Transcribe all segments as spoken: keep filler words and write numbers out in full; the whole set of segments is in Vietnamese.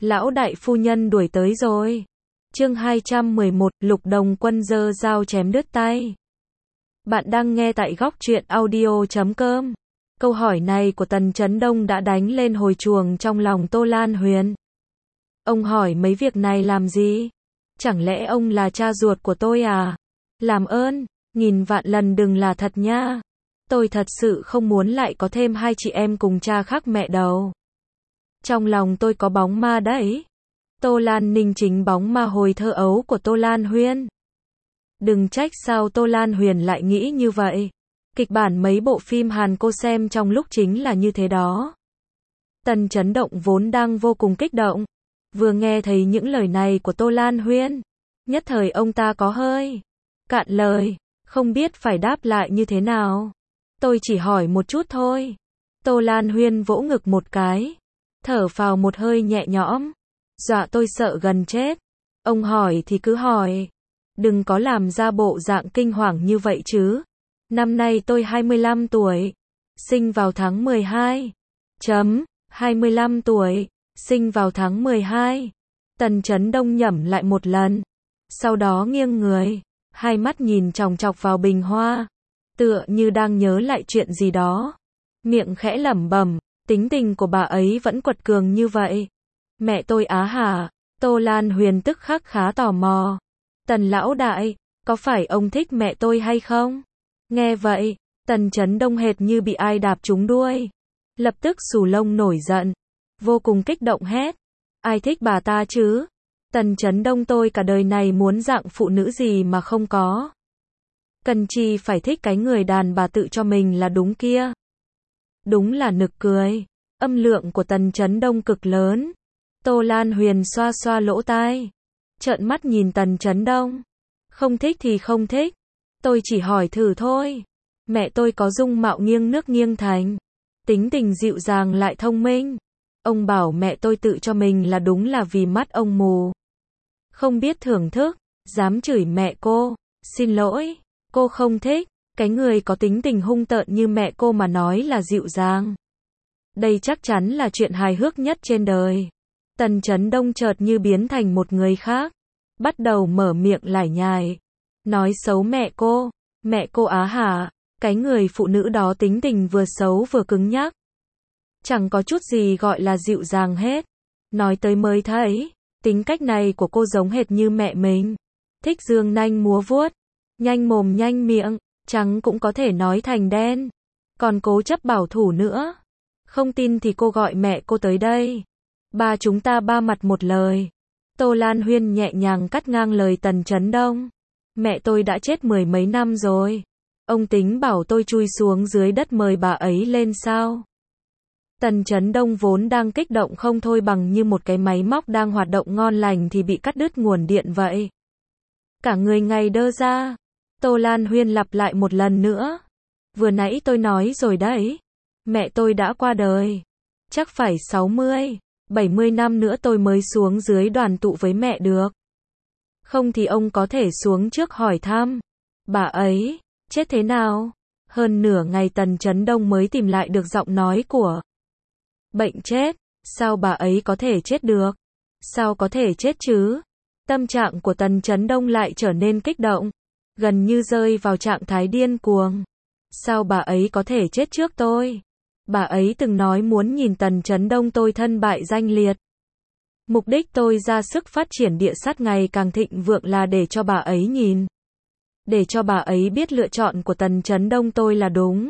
Lão đại phu nhân đuổi tới rồi. Chương hai trăm mười một, Lục Đồng Quân giơ dao chém đứt tay. Bạn đang nghe tại góc truyện audio chấm com. Câu hỏi này của Tần Chấn Đông đã đánh lên hồi chuông trong lòng Tô Lan Huyền. Ông hỏi mấy việc này làm gì? Chẳng lẽ ông là cha ruột của tôi à? Làm ơn, nghìn vạn lần đừng là thật nha. Tôi thật sự không muốn lại có thêm hai chị em cùng cha khác mẹ đâu. Trong lòng tôi có bóng ma đấy. Tô Lan Ninh chính bóng ma hồi thơ ấu của Tô Lan Huyền. Đừng trách sao Tô Lan Huyền lại nghĩ như vậy. Kịch bản mấy bộ phim Hàn cô xem trong lúc chính là như thế đó. Tần Chấn Động vốn đang vô cùng kích động. Vừa nghe thấy những lời này của Tô Lan Huyền, nhất thời ông ta có hơi cạn lời, không biết phải đáp lại như thế nào. Tôi chỉ hỏi một chút thôi. Tô Lan Huyền vỗ ngực một cái, thở phào một hơi nhẹ nhõm. Dọa tôi sợ gần chết. Ông hỏi thì cứ hỏi. Đừng có làm ra bộ dạng kinh hoàng như vậy chứ. Năm nay tôi hai mươi lăm tuổi. Sinh vào tháng mười hai. Chấm. hai mươi lăm tuổi. Sinh vào tháng mười hai. Tần Chấn Đông nhẩm lại một lần. Sau đó nghiêng người. Hai mắt nhìn chòng chọc vào bình hoa. Tựa như đang nhớ lại chuyện gì đó. Miệng khẽ lẩm bẩm. Tính tình của bà ấy vẫn quật cường như vậy. Mẹ tôi á hả? Tô Lan Huyền tức khắc khá tò mò. Tần lão đại, có phải ông thích mẹ tôi hay không? Nghe vậy, Tần Chấn Đông hệt như bị ai đạp trúng đuôi. Lập tức xù lông nổi giận. Vô cùng kích động hét. Ai thích bà ta chứ? Tần Chấn Đông tôi cả đời này muốn dạng phụ nữ gì mà không có. Cần chi phải thích cái người đàn bà tự cho mình là đúng kia. Đúng là nực cười. Âm lượng của Tần Chấn Đông cực lớn. Tô Lan Huyền xoa xoa lỗ tai. Trợn mắt nhìn Tần Chấn Đông. Không thích thì không thích. Tôi chỉ hỏi thử thôi. Mẹ tôi có dung mạo nghiêng nước nghiêng thành. Tính tình dịu dàng lại thông minh. Ông bảo mẹ tôi tự cho mình là đúng là vì mắt ông mù. Không biết thưởng thức. Dám chửi mẹ cô. Xin lỗi. Cô không thích. Cái người có tính tình hung tợn như mẹ cô mà nói là dịu dàng. Đây chắc chắn là chuyện hài hước nhất trên đời. Tần Chấn Đông chợt như biến thành một người khác. Bắt đầu mở miệng lải nhải. Nói xấu mẹ cô. Mẹ cô á hả? Cái người phụ nữ đó tính tình vừa xấu vừa cứng nhắc. Chẳng có chút gì gọi là dịu dàng hết. Nói tới mới thấy. Tính cách này của cô giống hệt như mẹ mình. Thích dương nanh múa vuốt. Nhanh mồm nhanh miệng. Trắng cũng có thể nói thành đen. Còn cố chấp bảo thủ nữa. Không tin thì cô gọi mẹ cô tới đây. Ba chúng ta ba mặt một lời. Tô Lan Huyền nhẹ nhàng cắt ngang lời Tần Chấn Đông. Mẹ tôi đã chết mười mấy năm rồi. Ông tính bảo tôi chui xuống dưới đất mời bà ấy lên sao? Tần Chấn Đông vốn đang kích động không thôi bằng như một cái máy móc đang hoạt động ngon lành thì bị cắt đứt nguồn điện vậy. Cả người ngày đơ ra. Tô Lan Huyền lặp lại một lần nữa. Vừa nãy tôi nói rồi đấy. Mẹ tôi đã qua đời. Chắc phải sáu mươi, bảy mươi năm nữa tôi mới xuống dưới đoàn tụ với mẹ được. Không thì ông có thể xuống trước hỏi thăm. Bà ấy, chết thế nào? Hơn nửa ngày Tần Chấn Đông mới tìm lại được giọng nói của. Bệnh chết, sao bà ấy có thể chết được? Sao có thể chết chứ? Tâm trạng của Tần Chấn Đông lại trở nên kích động. Gần như rơi vào trạng thái điên cuồng. Sao bà ấy có thể chết trước tôi? Bà ấy từng nói muốn nhìn Tần Chấn Đông tôi thân bại danh liệt. Mục đích tôi ra sức phát triển địa sát ngày càng thịnh vượng là để cho bà ấy nhìn. Để cho bà ấy biết lựa chọn của Tần Chấn Đông tôi là đúng.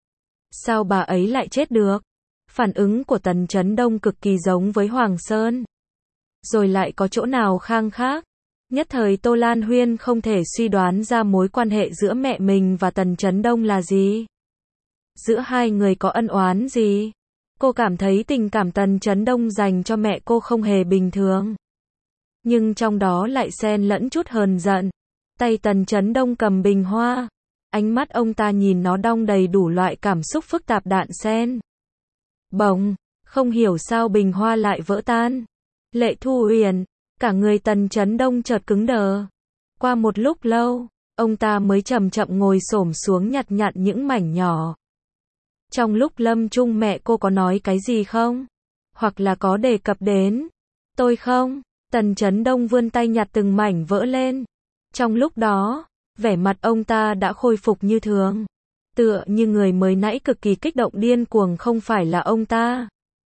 Sao bà ấy lại chết được? Phản ứng của Tần Chấn Đông cực kỳ giống với Hoàng Sơn. Rồi lại có chỗ nào khang khác? Nhất thời Tô Lan Huyền không thể suy đoán ra mối quan hệ giữa mẹ mình và Tần Chấn Đông là gì. Giữa hai người có ân oán gì? Cô cảm thấy tình cảm Tần Chấn Đông dành cho mẹ cô không hề bình thường. Nhưng trong đó lại xen lẫn chút hờn giận. Tay Tần Chấn Đông cầm bình hoa. Ánh mắt ông ta nhìn nó đong đầy đủ loại cảm xúc phức tạp đan xen. Bỗng, không hiểu sao bình hoa lại vỡ tan. Lệ Thu Uyển, cả người Tần Chấn Đông chợt cứng đờ. Qua một lúc lâu, ông ta mới chậm chậm ngồi xổm xuống nhặt nhặt những mảnh nhỏ. Trong lúc lâm chung mẹ cô có nói cái gì không? Hoặc là có đề cập đến Tôi không. Tần Chấn Đông vươn tay nhặt từng mảnh vỡ lên. Trong lúc đó, vẻ mặt ông ta đã khôi phục như thường. Tựa như người mới nãy cực kỳ kích động điên cuồng không phải là ông ta.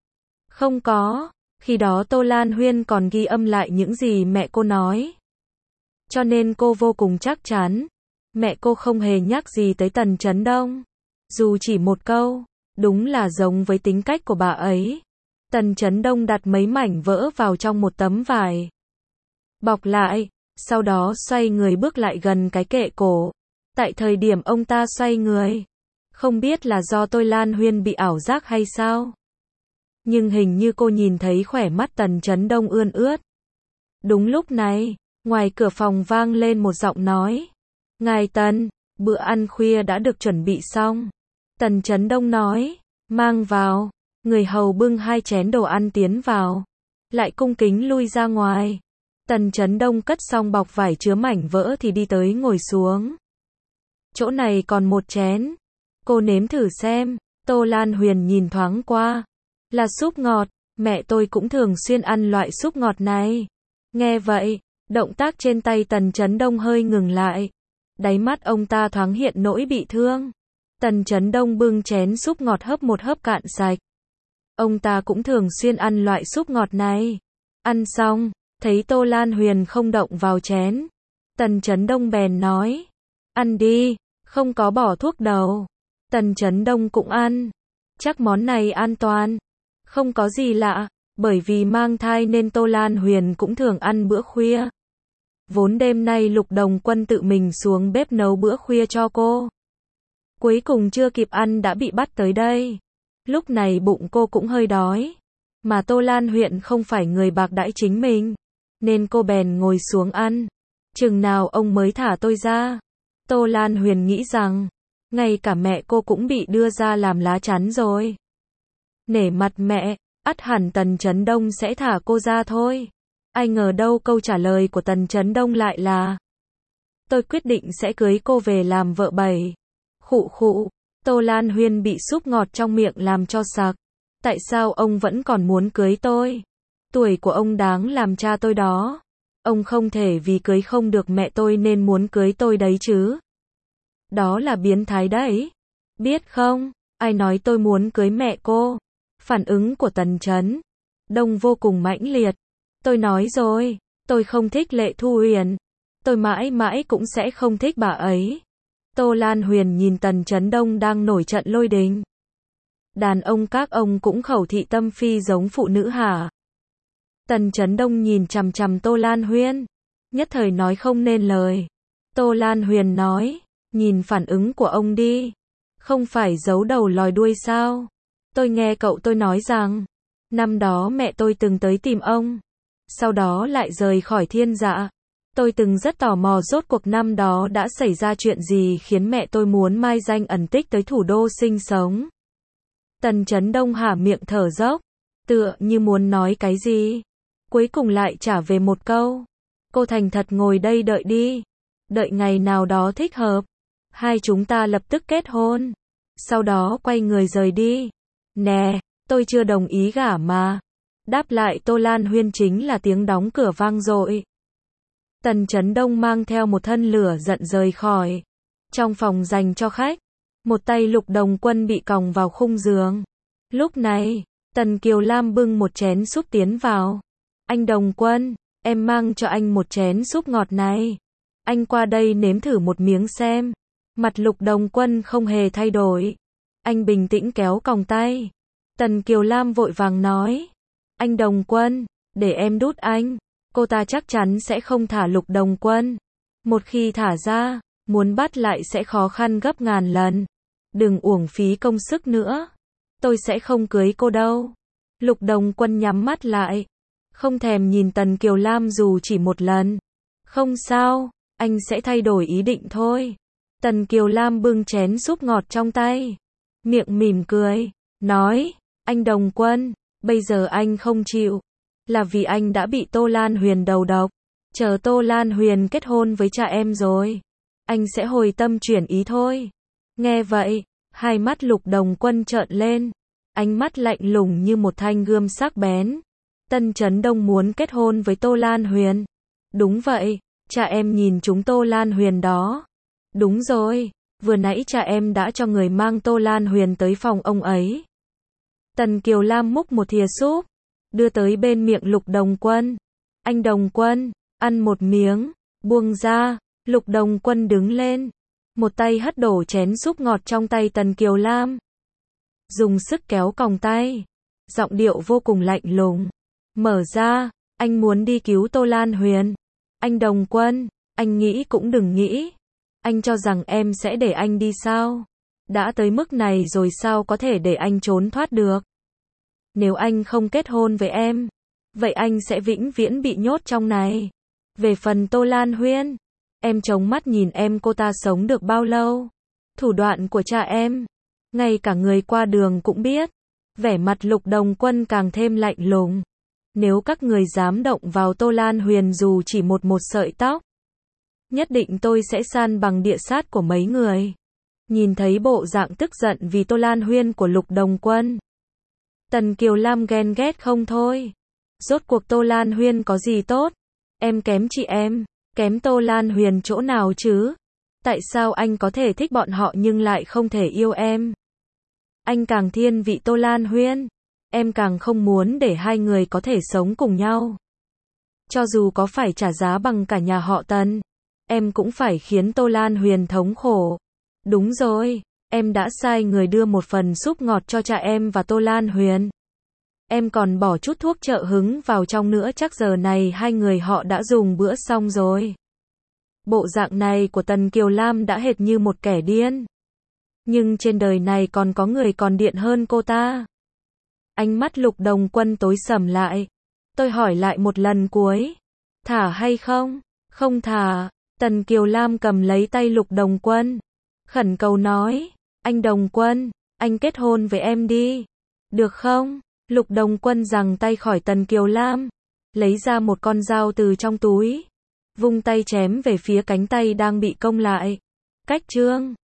Không có, khi đó Tô Lan Huyên còn ghi âm lại những gì mẹ cô nói. Cho nên cô vô cùng chắc chắn, mẹ cô không hề nhắc gì tới Tần Chấn Đông. Dù chỉ một câu, đúng là giống với tính cách của bà ấy. Tần Chấn Đông đặt mấy mảnh vỡ vào trong một tấm vải. Bọc lại, sau đó xoay người bước lại gần cái kệ cổ. Tại thời điểm ông ta xoay người, không biết là do Tô Lan Huyên bị ảo giác hay sao. Nhưng hình như cô nhìn thấy khỏe mắt Tần Chấn Đông ươn ướt. Đúng lúc này, ngoài cửa phòng vang lên một giọng nói. Ngài Tần, bữa ăn khuya đã được chuẩn bị xong. Tần Chấn Đông nói, mang vào. Người hầu bưng hai chén đồ ăn tiến vào. Lại cung kính lui ra ngoài. Tần Chấn Đông cất xong bọc vải chứa mảnh vỡ thì đi tới ngồi xuống. Chỗ này còn một chén. Cô nếm thử xem. Tô Lan Huyền nhìn thoáng qua. Là súp ngọt. Mẹ tôi cũng thường xuyên ăn loại súp ngọt này. Nghe vậy, động tác trên tay Tần Chấn Đông hơi ngừng lại. Đáy mắt ông ta thoáng hiện nỗi bị thương. Tần Chấn Đông bưng chén súp ngọt hớp một hớp cạn sạch. Ông ta cũng thường xuyên ăn loại súp ngọt này. Ăn xong, thấy Tô Lan Huyền không động vào chén. Tần Chấn Đông bèn nói. Ăn đi, không có bỏ thuốc đâu. Tần Chấn Đông cũng ăn. Chắc món này an toàn. Không có gì lạ, bởi vì mang thai nên Tô Lan Huyền cũng thường ăn bữa khuya. Vốn đêm nay Lục Đồng Quân tự mình xuống bếp nấu bữa khuya cho cô. Cuối cùng chưa kịp ăn đã bị bắt tới đây. Lúc này bụng cô cũng hơi đói. Mà Tô Lan Huyền không phải người bạc đãi chính mình. Nên cô bèn ngồi xuống ăn. Chừng nào ông mới thả tôi ra. Tô Lan Huyền nghĩ rằng, ngay cả mẹ cô cũng bị đưa ra làm lá chắn rồi. Nể mặt mẹ, ắt hẳn Tần Chấn Đông sẽ thả cô ra thôi. Ai ngờ đâu câu trả lời của Tần Chấn Đông lại là, tôi quyết định sẽ cưới cô về làm vợ bảy. Khụ khụ, Tô Lan Huyên bị súp ngọt trong miệng làm cho sặc. Tại sao ông vẫn còn muốn cưới tôi? Tuổi của ông đáng làm cha tôi đó. Ông không thể vì cưới không được mẹ tôi nên muốn cưới tôi đấy chứ. Đó là biến thái đấy. Biết không, ai nói tôi muốn cưới mẹ cô? Phản ứng của Tần Chấn Đông vô cùng mãnh liệt. Tôi nói rồi, tôi không thích Lệ Thu Huyền. Tôi mãi mãi cũng sẽ không thích bà ấy. Tô Lan Huyền nhìn Tần Chấn Đông đang nổi trận lôi đình. Đàn ông các ông cũng khẩu thị tâm phi giống phụ nữ hả? Tần Chấn Đông nhìn chằm chằm Tô Lan Huyền, nhất thời nói không nên lời. Tô Lan Huyền nói, nhìn phản ứng của ông đi. Không phải giấu đầu lòi đuôi sao? Tôi nghe cậu tôi nói rằng, năm đó mẹ tôi từng tới tìm ông. Sau đó lại rời khỏi thiên dạ. Tôi từng rất tò mò rốt cuộc năm đó đã xảy ra chuyện gì khiến mẹ tôi muốn mai danh ẩn tích tới thủ đô sinh sống. Tần Chấn Đông há miệng thở dốc, tựa như muốn nói cái gì. Cuối cùng lại trả về một câu. Cô thành thật ngồi đây đợi đi. Đợi ngày nào đó thích hợp. Hai chúng ta lập tức kết hôn. Sau đó quay người rời đi. Nè, tôi chưa đồng ý gả mà. Đáp lại Tô Lan Huyên chính là tiếng đóng cửa vang dội. Tần Chấn Đông mang theo một thân lửa giận rời khỏi. Trong phòng dành cho khách, một tay Lục Đồng Quân bị còng vào khung giường. Lúc này, Tần Kiều Lam bưng một chén súp tiến vào. Anh Đồng Quân, em mang cho anh một chén súp ngọt này. Anh qua đây nếm thử một miếng xem. Mặt Lục Đồng Quân không hề thay đổi. Anh bình tĩnh kéo còng tay. Tần Kiều Lam vội vàng nói. Anh Đồng Quân, để em đút anh. Cô ta chắc chắn sẽ không thả Lục Đồng Quân. Một khi thả ra, muốn bắt lại sẽ khó khăn gấp ngàn lần. Đừng uổng phí công sức nữa. Tôi sẽ không cưới cô đâu. Lục Đồng Quân nhắm mắt lại. Không thèm nhìn Tần Kiều Lam dù chỉ một lần. Không sao, anh sẽ thay đổi ý định thôi. Tần Kiều Lam bưng chén súp ngọt trong tay. Miệng mỉm cười, nói, anh Đồng Quân, bây giờ anh không chịu. Là vì anh đã bị Tô Lan Huyền đầu độc. Chờ Tô Lan Huyền kết hôn với cha em rồi. Anh sẽ hồi tâm chuyển ý thôi. Nghe vậy, hai mắt Lục Đồng Quân trợn lên. Ánh mắt lạnh lùng như một thanh gươm sắc bén. Tân Chấn Đông muốn kết hôn với Tô Lan Huyền. Đúng vậy, cha em nhìn chúng Tô Lan Huyền đó. Đúng rồi, vừa nãy cha em đã cho người mang Tô Lan Huyền tới phòng ông ấy. Tần Kiều Lam múc một thìa súp, đưa tới bên miệng Lục Đồng Quân. Anh Đồng Quân, ăn một miếng, buông ra. Lục Đồng Quân đứng lên, một tay hất đổ chén súp ngọt trong tay Tần Kiều Lam. Dùng sức kéo còng tay, giọng điệu vô cùng lạnh lùng. Mở ra, anh muốn đi cứu Tô Lan Huyền. Anh Đồng Quân, anh nghĩ cũng đừng nghĩ. Anh cho rằng em sẽ để anh đi sao? Đã tới mức này rồi sao có thể để anh trốn thoát được? Nếu anh không kết hôn với em, vậy anh sẽ vĩnh viễn bị nhốt trong này. Về phần Tô Lan Huyền, em trông mắt nhìn em cô ta sống được bao lâu? Thủ đoạn của cha em, ngay cả người qua đường cũng biết. Vẻ mặt Lục Đồng Quân càng thêm lạnh lùng. Nếu các người dám động vào Tô Lan Huyền dù chỉ một một sợi tóc, nhất định tôi sẽ san bằng địa sát của mấy người. Nhìn thấy bộ dạng tức giận vì Tô Lan Huyền của Lục Đồng Quân, Tần Kiều Lam ghen ghét không thôi. Rốt cuộc Tô Lan Huyền có gì tốt? Em kém chị em, kém Tô Lan Huyền chỗ nào chứ? Tại sao anh có thể thích bọn họ nhưng lại không thể yêu em? Anh càng thiên vị Tô Lan Huyền, em càng không muốn để hai người có thể sống cùng nhau. Cho dù có phải trả giá bằng cả nhà họ Tần, em cũng phải khiến Tô Lan Huyền thống khổ. Đúng rồi, em đã sai người đưa một phần súp ngọt cho cha em và Tô Lan Huyền. Em còn bỏ chút thuốc trợ hứng vào trong nữa, chắc giờ này hai người họ đã dùng bữa xong rồi. Bộ dạng này của Tần Kiều Lam đã hệt như một kẻ điên. Nhưng trên đời này còn có người còn điên hơn cô ta. Ánh mắt Lục Đồng Quân tối sầm lại. Tôi hỏi lại một lần cuối. Thả hay không? Không thả. Tần Kiều Lam cầm lấy tay Lục Đồng Quân, khẩn cầu nói. Anh Đồng Quân, anh kết hôn với em đi. Được không? Lục Đồng Quân giằng tay khỏi Tần Kiều Lam, lấy ra một con dao từ trong túi, vung tay chém về phía cánh tay đang bị cong lại. Cách chương